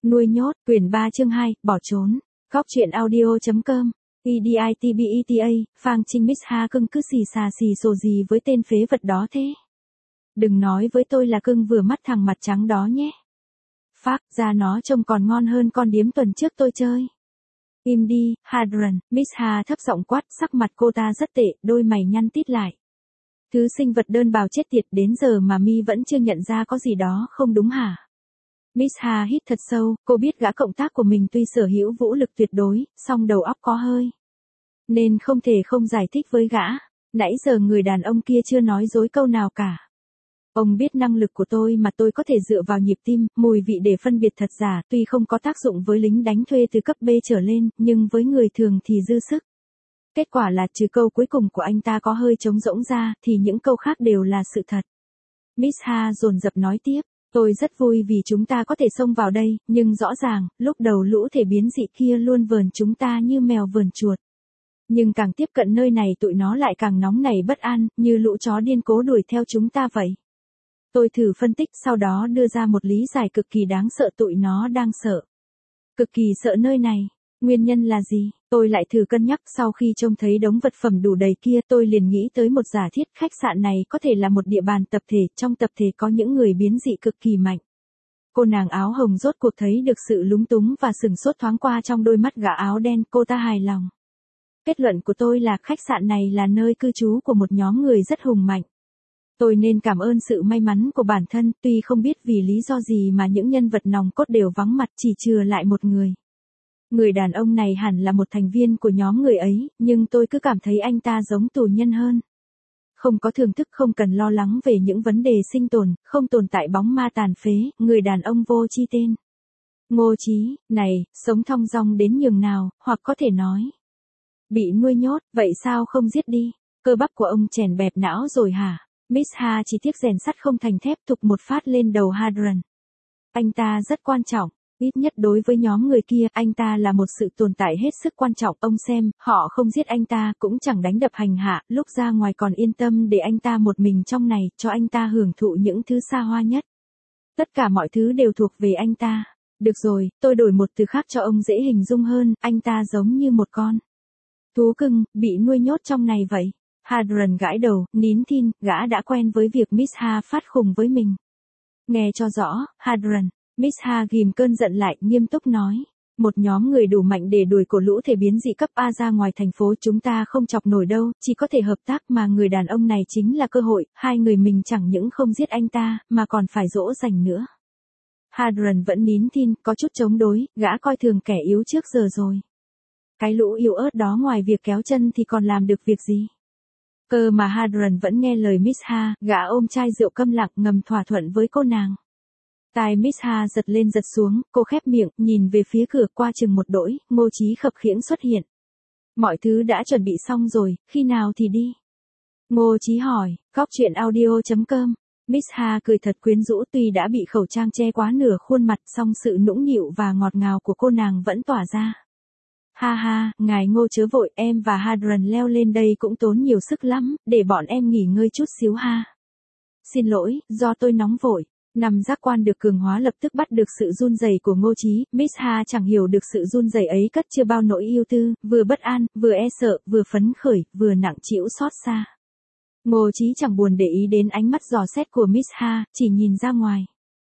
Nuôi nhốt, quyển 3 chương 2, bỏ trốn. Góc truyện audio.com. EDITBETA, Phang Trinh Miss Ha cưng cứ xì xà xì xồ gì với tên phế vật đó thế. Đừng nói với tôi là cưng vừa mắt thằng mặt trắng đó nhé. Phác ra nó trông còn ngon hơn con điếm tuần trước tôi chơi. Im đi, Hadron, Miss Ha thấp giọng quát, sắc mặt cô ta rất tệ, đôi mày nhăn tít lại. Thứ sinh vật đơn bào chết tiệt, đến giờ mà mi vẫn chưa nhận ra có gì đó không đúng hả? Miss Ha hít thật sâu, cô biết gã cộng tác của mình tuy sở hữu vũ lực tuyệt đối, song đầu óc có hơi. Nên không thể không giải thích với gã. Nãy giờ người đàn ông kia chưa nói dối câu nào cả. Ông biết năng lực của tôi mà tôi có thể dựa vào nhịp tim, mùi vị để phân biệt thật giả, tuy không có tác dụng với lính đánh thuê từ cấp B trở lên, nhưng với người thường thì dư sức. Kết quả là trừ câu cuối cùng của anh ta có hơi trống rỗng ra, thì những câu khác đều là sự thật. Miss Ha dồn dập nói tiếp. Tôi rất vui vì chúng ta có thể xông vào đây, nhưng rõ ràng, lúc đầu lũ thể biến dị kia luôn vờn chúng ta như mèo vờn chuột. Nhưng càng tiếp cận nơi này tụi nó lại càng nóng nảy bất an, như lũ chó điên cố đuổi theo chúng ta vậy. Tôi thử phân tích sau đó đưa ra một lý giải cực kỳ đáng sợ, tụi nó đang sợ. Cực kỳ sợ nơi này. Nguyên nhân là gì? Tôi lại thử cân nhắc, sau khi trông thấy đống vật phẩm đủ đầy kia tôi liền nghĩ tới một giả thiết, khách sạn này có thể là một địa bàn tập thể, trong tập thể có những người biến dị cực kỳ mạnh. Cô nàng áo hồng rốt cuộc thấy được sự lúng túng và sửng sốt thoáng qua trong đôi mắt gã áo đen, cô ta hài lòng. Kết luận của tôi là khách sạn này là nơi cư trú của một nhóm người rất hùng mạnh. Tôi nên cảm ơn sự may mắn của bản thân, tuy không biết vì lý do gì mà những nhân vật nòng cốt đều vắng mặt, chỉ chừa lại một người. Người đàn ông này hẳn là một thành viên của nhóm người ấy, nhưng tôi cứ cảm thấy anh ta giống tù nhân hơn. Không có thưởng thức, không cần lo lắng về những vấn đề sinh tồn, không tồn tại bóng ma tàn phế, người đàn ông vô chi tên. Ngô Chí, này, sống thong dong đến nhường nào, hoặc có thể nói. Bị nuôi nhốt, vậy sao không giết đi? Cơ bắp của ông chèn bẹp não rồi hả? Miss Ha chỉ tiếc rèn sắt không thành thép, thục một phát lên đầu Hadron. Anh ta rất quan trọng. Ít nhất đối với nhóm người kia, anh ta là một sự tồn tại hết sức quan trọng. Ông xem, họ không giết anh ta, cũng chẳng đánh đập hành hạ, lúc ra ngoài còn yên tâm để anh ta một mình trong này, cho anh ta hưởng thụ những thứ xa hoa nhất. Tất cả mọi thứ đều thuộc về anh ta. Được rồi, tôi đổi một từ khác cho ông dễ hình dung hơn, anh ta giống như một con thú cưng, bị nuôi nhốt trong này vậy. Hadron gãi đầu, nín thinh, gã đã quen với việc Miss Ha phát khùng với mình. Nghe cho rõ, Hadron. Miss Ha ghim cơn giận lại, nghiêm túc nói. Một nhóm người đủ mạnh để đuổi cổ lũ thể biến dị cấp A ra ngoài thành phố, chúng ta không chọc nổi đâu, chỉ có thể hợp tác, mà người đàn ông này chính là cơ hội, hai người mình chẳng những không giết anh ta, mà còn phải dỗ dành nữa. Hadron vẫn nín thinh, có chút chống đối, gã coi thường kẻ yếu trước giờ rồi. Cái lũ yếu ớt đó ngoài việc kéo chân thì còn làm được việc gì? Cơ mà Hadron vẫn nghe lời Miss Ha, gã ôm chai rượu câm lặng ngầm thỏa thuận với cô nàng. Tai Miss Ha giật lên giật xuống, cô khép miệng, nhìn về phía cửa, qua chừng một đỗi, Ngô Chí khập khiễng xuất hiện. Mọi thứ đã chuẩn bị xong rồi, khi nào thì đi? Ngô Chí hỏi. Góc truyện audio.com. Miss Ha cười thật quyến rũ, tuy đã bị khẩu trang che quá nửa khuôn mặt, song sự nũng nịu và ngọt ngào của cô nàng vẫn tỏa ra. Ha ha, ngài Ngô chớ vội, em và Hadron leo lên đây cũng tốn nhiều sức lắm, để bọn em nghỉ ngơi chút xíu ha. Xin lỗi, do tôi nóng vội. Năm giác quan được cường hóa lập tức bắt được sự run rẩy của Ngô Chí, Miss Ha chẳng hiểu được sự run rẩy ấy cất chưa bao nỗi yêu tư, vừa bất an, vừa e sợ, vừa phấn khởi, vừa nặng trĩu xót xa. Ngô Chí chẳng buồn để ý đến ánh mắt dò xét của Miss Ha, chỉ nhìn ra ngoài.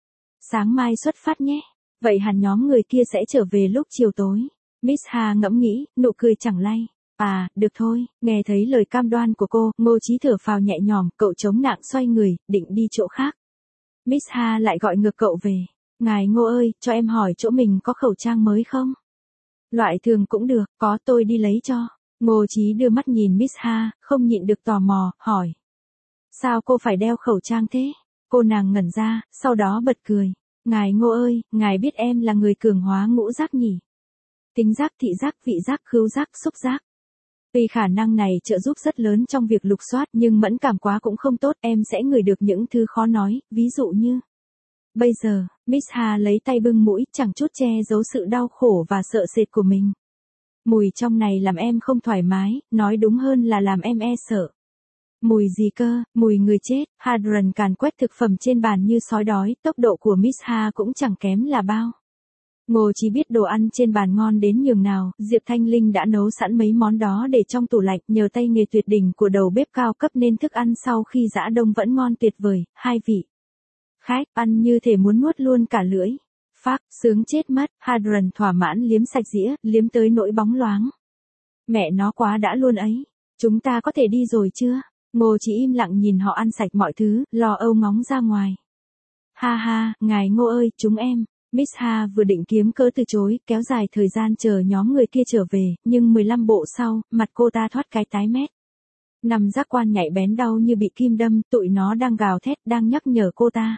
Sáng mai xuất phát nhé. Vậy hẳn nhóm người kia sẽ trở về lúc chiều tối. Miss Ha ngẫm nghĩ, nụ cười chẳng lay. À, được thôi, nghe thấy lời cam đoan của cô, Ngô Chí thở phào nhẹ nhõm, cậu chống nặng xoay người, định đi chỗ khác. Miss Ha lại gọi ngược cậu về. Ngài Ngô ơi, cho em hỏi chỗ mình có khẩu trang mới không? Loại thường cũng được, có, tôi đi lấy cho. Ngô Chí đưa mắt nhìn Miss Ha, không nhịn được tò mò, hỏi. Sao cô phải đeo khẩu trang thế? Cô nàng ngẩn ra, sau đó bật cười. Ngài Ngô ơi, ngài biết em là người cường hóa ngũ giác nhỉ? Tính giác, thị giác, vị giác, khứu giác, xúc giác. Tuy khả năng này trợ giúp rất lớn trong việc lục soát, nhưng mẫn cảm quá cũng không tốt, em sẽ ngửi được những thứ khó nói, ví dụ như. Bây giờ, Miss Ha lấy tay bưng mũi, chẳng chút che giấu sự đau khổ và sợ sệt của mình. Mùi trong này làm em không thoải mái, nói đúng hơn là làm em e sợ. Mùi gì cơ? Mùi người chết. Hadron càn quét thực phẩm trên bàn như sói đói, tốc độ của Miss Ha cũng chẳng kém là bao. Ngô Chí biết đồ ăn trên bàn ngon đến nhường nào, Diệp Thanh Linh đã nấu sẵn mấy món đó để trong tủ lạnh, nhờ tay nghề tuyệt đỉnh của đầu bếp cao cấp nên thức ăn sau khi giã đông vẫn ngon tuyệt vời, hai vị. Khách ăn như thể muốn nuốt luôn cả lưỡi. Phác, sướng chết mất, Hadron thỏa mãn liếm sạch dĩa, liếm tới nỗi bóng loáng. Mẹ nó quá đã luôn ấy. Chúng ta có thể đi rồi chưa? Ngô Chí im lặng nhìn họ ăn sạch mọi thứ, lo âu ngóng ra ngoài. Ha ha, ngài Ngô ơi, chúng em. Miss Ha vừa định kiếm cớ từ chối, kéo dài thời gian chờ nhóm người kia trở về, nhưng 15 bộ sau, mặt cô ta thoát cái tái mét. Nằm giác quan nhạy bén đau như bị kim đâm, tụi nó đang gào thét, đang nhắc nhở cô ta.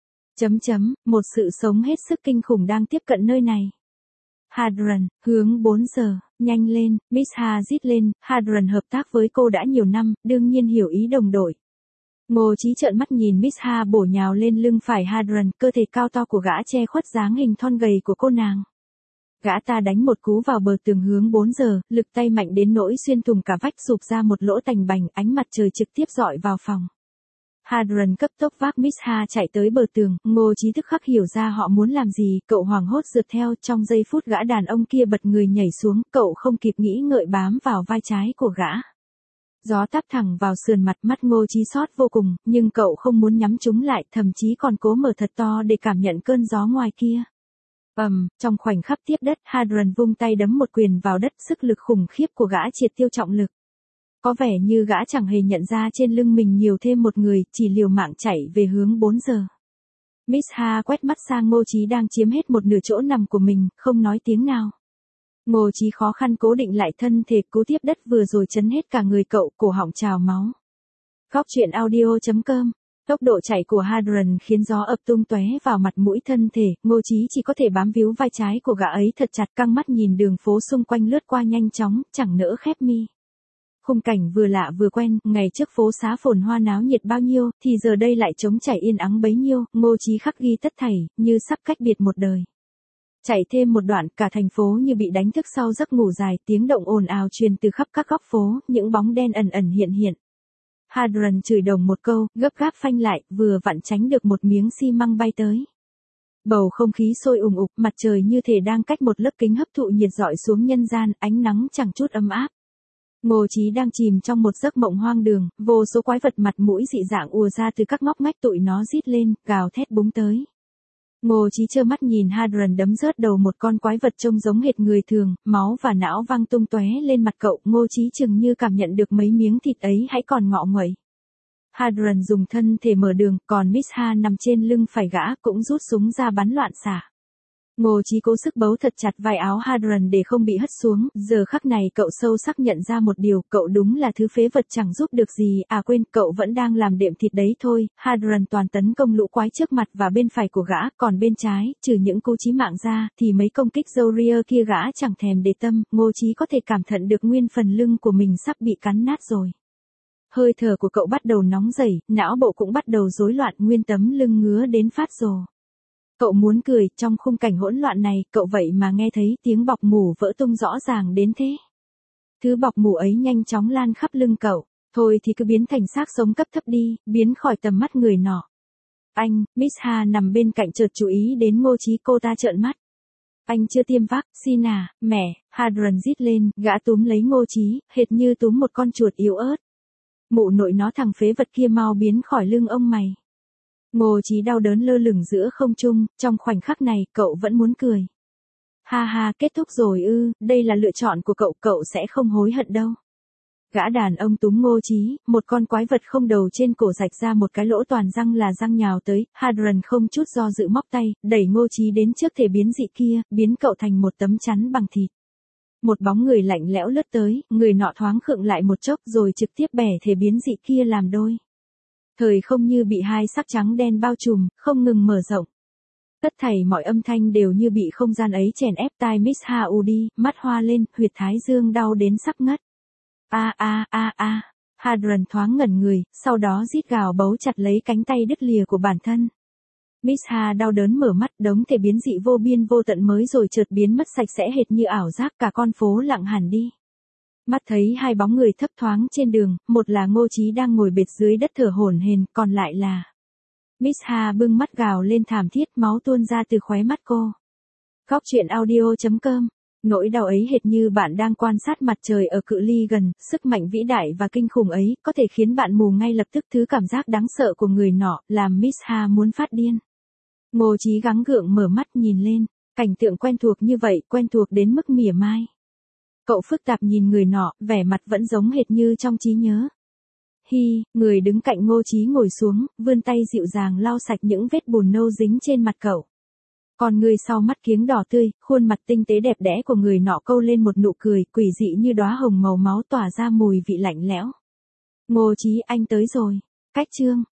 Một sự sống hết sức kinh khủng đang tiếp cận nơi này. Hadron, hướng 4 giờ, nhanh lên, Miss Ha rít lên, Hadron hợp tác với cô đã nhiều năm, đương nhiên hiểu ý đồng đội. Ngô Chí trợn mắt nhìn Miss Ha bổ nhào lên lưng phải Hadron, cơ thể cao to của gã che khuất dáng hình thon gầy của cô nàng. Gã ta đánh một cú vào bờ tường hướng 4 giờ, lực tay mạnh đến nỗi xuyên thủng cả vách sụp ra một lỗ tành bành, ánh mặt trời trực tiếp rọi vào phòng. Hadron cấp tốc vác Miss Ha chạy tới bờ tường, Ngô Chí tức khắc hiểu ra họ muốn làm gì, cậu hoảng hốt rượt theo, trong giây phút gã đàn ông kia bật người nhảy xuống, cậu không kịp nghĩ ngợi bám vào vai trái của gã. Gió táp thẳng vào sườn mặt, mắt Ngô Chí xót vô cùng, nhưng cậu không muốn nhắm chúng lại, thậm chí còn cố mở thật to để cảm nhận cơn gió ngoài kia. Trong khoảnh khắc tiếp đất, Hadron vung tay đấm một quyền vào đất, sức lực khủng khiếp của gã triệt tiêu trọng lực. Có vẻ như gã chẳng hề nhận ra trên lưng mình nhiều thêm một người, chỉ liều mạng chạy về hướng 4 giờ. Miss Ha quét mắt sang Ngô Chí đang chiếm hết một nửa chỗ nằm của mình, không nói tiếng nào. Ngô Chí khó khăn cố định lại thân thể, cú tiếp đất vừa rồi chấn hết cả người cậu, cổ họng trào máu. Góc truyện audio.com. Tốc độ chạy của Hadron khiến gió ập tung tóe vào mặt mũi thân thể, Ngô Chí chỉ có thể bám víu vai trái của gã ấy thật chặt, căng mắt nhìn đường phố xung quanh lướt qua nhanh chóng, chẳng nỡ khép mi. Khung cảnh vừa lạ vừa quen, ngày trước phố xá phồn hoa náo nhiệt bao nhiêu, thì giờ đây lại trống trải yên ắng bấy nhiêu, Ngô Chí khắc ghi tất thảy, như sắp cách biệt một đời. Chạy thêm một đoạn, cả thành phố như bị đánh thức sau giấc ngủ dài, tiếng động ồn ào truyền từ khắp các góc phố, những bóng đen ẩn ẩn hiện hiện. Hadron chửi đồng một câu, gấp gáp phanh lại, vừa vặn tránh được một miếng xi măng bay tới. Bầu không khí sôi ùn ục, mặt trời như thể đang cách một lớp kính hấp thụ nhiệt rọi xuống nhân gian, ánh nắng chẳng chút ấm áp. Ngô Chí đang chìm trong một giấc mộng hoang đường, vô số quái vật mặt mũi dị dạng ùa ra từ các ngóc ngách, tụi nó rít lên, gào thét búng tới. Ngô Chí trơ mắt nhìn Hadron đấm rớt đầu một con quái vật trông giống hệt người thường, máu và não văng tung tóe lên mặt cậu, Ngô Chí chừng như cảm nhận được mấy miếng thịt ấy hãy còn ngọ nguậy. Hadron dùng thân thể mở đường, còn Miss Ha nằm trên lưng phải gã cũng rút súng ra bắn loạn xạ. Ngô Chí cố sức bấu thật chặt vai áo Hadron để không bị hất xuống, giờ khắc này cậu sâu sắc nhận ra một điều, cậu đúng là thứ phế vật chẳng giúp được gì, à quên, cậu vẫn đang làm đệm thịt đấy thôi. Hadron toàn tấn công lũ quái trước mặt và bên phải của gã, còn bên trái, trừ những cú chí mạng ra, thì mấy công kích Zoria kia gã chẳng thèm để tâm, Ngô Chí có thể cảm nhận được nguyên phần lưng của mình sắp bị cắn nát rồi. Hơi thở của cậu bắt đầu nóng rẩy, não bộ cũng bắt đầu rối loạn, nguyên tấm lưng ngứa đến phát rồ. Cậu muốn cười, trong khung cảnh hỗn loạn này, cậu vậy mà nghe thấy tiếng bọc mủ vỡ tung rõ ràng đến thế. Thứ bọc mủ ấy nhanh chóng lan khắp lưng cậu, thôi thì cứ biến thành xác sống cấp thấp đi, biến khỏi tầm mắt người nọ. Anh, Miss Ha nằm bên cạnh chợt chú ý đến Ngô Chí, cô ta trợn mắt. Anh chưa tiêm vaccine à, mẹ, Hadron rít lên, gã túm lấy Ngô Chí, hệt như túm một con chuột yếu ớt. Mụ nội nó, thằng phế vật kia mau biến khỏi lưng ông mày. Ngô Chí đau đớn lơ lửng giữa không trung, trong khoảnh khắc này, cậu vẫn muốn cười. Ha ha, kết thúc rồi ư, đây là lựa chọn của cậu, cậu sẽ không hối hận đâu. Gã đàn ông túm Ngô Chí, một con quái vật không đầu trên cổ rạch ra một cái lỗ toàn răng là răng nhào tới, Hadron không chút do dự móc tay, đẩy Ngô Chí đến trước thể biến dị kia, biến cậu thành một tấm chắn bằng thịt. Một bóng người lạnh lẽo lướt tới, người nọ thoáng khựng lại một chốc rồi trực tiếp bẻ thể biến dị kia làm đôi. Thời không như bị hai sắc trắng đen bao trùm, không ngừng mở rộng. Tất thảy mọi âm thanh đều như bị không gian ấy chèn ép, tai Miss Ha đi, mắt hoa lên, huyệt thái dương đau đến sắp ngất. Hadron thoáng ngẩn người, sau đó rít gào bấu chặt lấy cánh tay đứt lìa của bản thân. Miss Ha đau đớn mở mắt, đống thể biến dị vô biên vô tận mới rồi chợt biến mất sạch sẽ hệt như ảo giác, cả con phố lặng hẳn đi. Mắt thấy hai bóng người thấp thoáng trên đường, một là Ngô Chí đang ngồi bệt dưới đất thở hổn hển, còn lại là Miss Ha bưng mắt gào lên thảm thiết, máu tuôn ra từ khóe mắt cô. Góc truyện audio.com. Nỗi đau ấy hệt như bạn đang quan sát mặt trời ở cự ly gần, sức mạnh vĩ đại và kinh khủng ấy có thể khiến bạn mù ngay lập tức. Thứ cảm giác đáng sợ của người nọ làm Miss Ha muốn phát điên. Ngô Chí gắng gượng mở mắt nhìn lên, cảnh tượng quen thuộc như vậy, quen thuộc đến mức mỉa mai. Cậu phức tạp nhìn người nọ, vẻ mặt vẫn giống hệt như trong trí nhớ. Người đứng cạnh Ngô Chí ngồi xuống, vươn tay dịu dàng lau sạch những vết bùn nâu dính trên mặt cậu. Còn người sau mắt kiếng đỏ tươi, khuôn mặt tinh tế đẹp đẽ của người nọ câu lên một nụ cười quỷ dị như đóa hồng màu máu tỏa ra mùi vị lạnh lẽo. Ngô Chí, anh tới rồi. Cách chương